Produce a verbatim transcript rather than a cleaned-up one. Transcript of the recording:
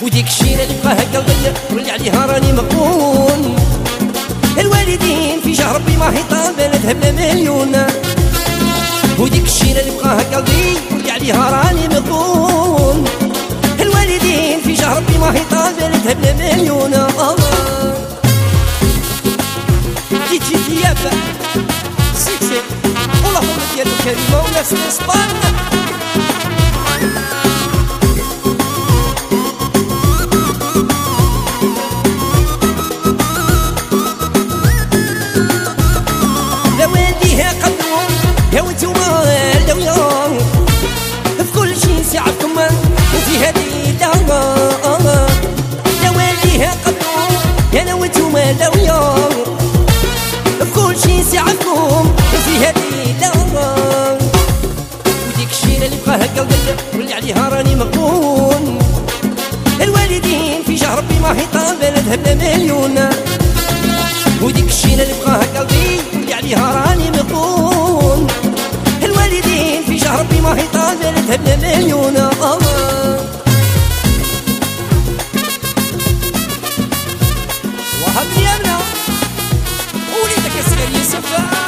وديك الشيرة اللي بقاها قلبي واللي عليها راني مغبون. الوالدين في شهر ربي ما هي طالبة لا ذهب لا مليون. وديك الشيرة اللي بقاها قلبي واللي عليها راني مغبون. الوالدين في شهر ربي ما هي طالبة لا ذهب لا مليون. جيت جيت يابا سيكسي والله ديالو كريمة وناس من اسبانيا. يا وانتوما الدويا في كل شي نساعدكم وفي هذه اللهوة. يا والديها قدو يا انا وانتوما الدويا في كل شي نساعدكم وفي هذه اللهوة. وديك الشيرة اللي بقاها قلبي واللي عليها راني مغبون. الوالدين في شهر ربي ما هي طالبة لا ذهب لا مليون. وديك الشيرة اللي بقاها قلبي واللي عليها راني مغبون. الوالدين في شهر ربي ما هي طالبة لا ذهب لا مليون. وهب لي أمنا وليدك يا سيدي يوسف.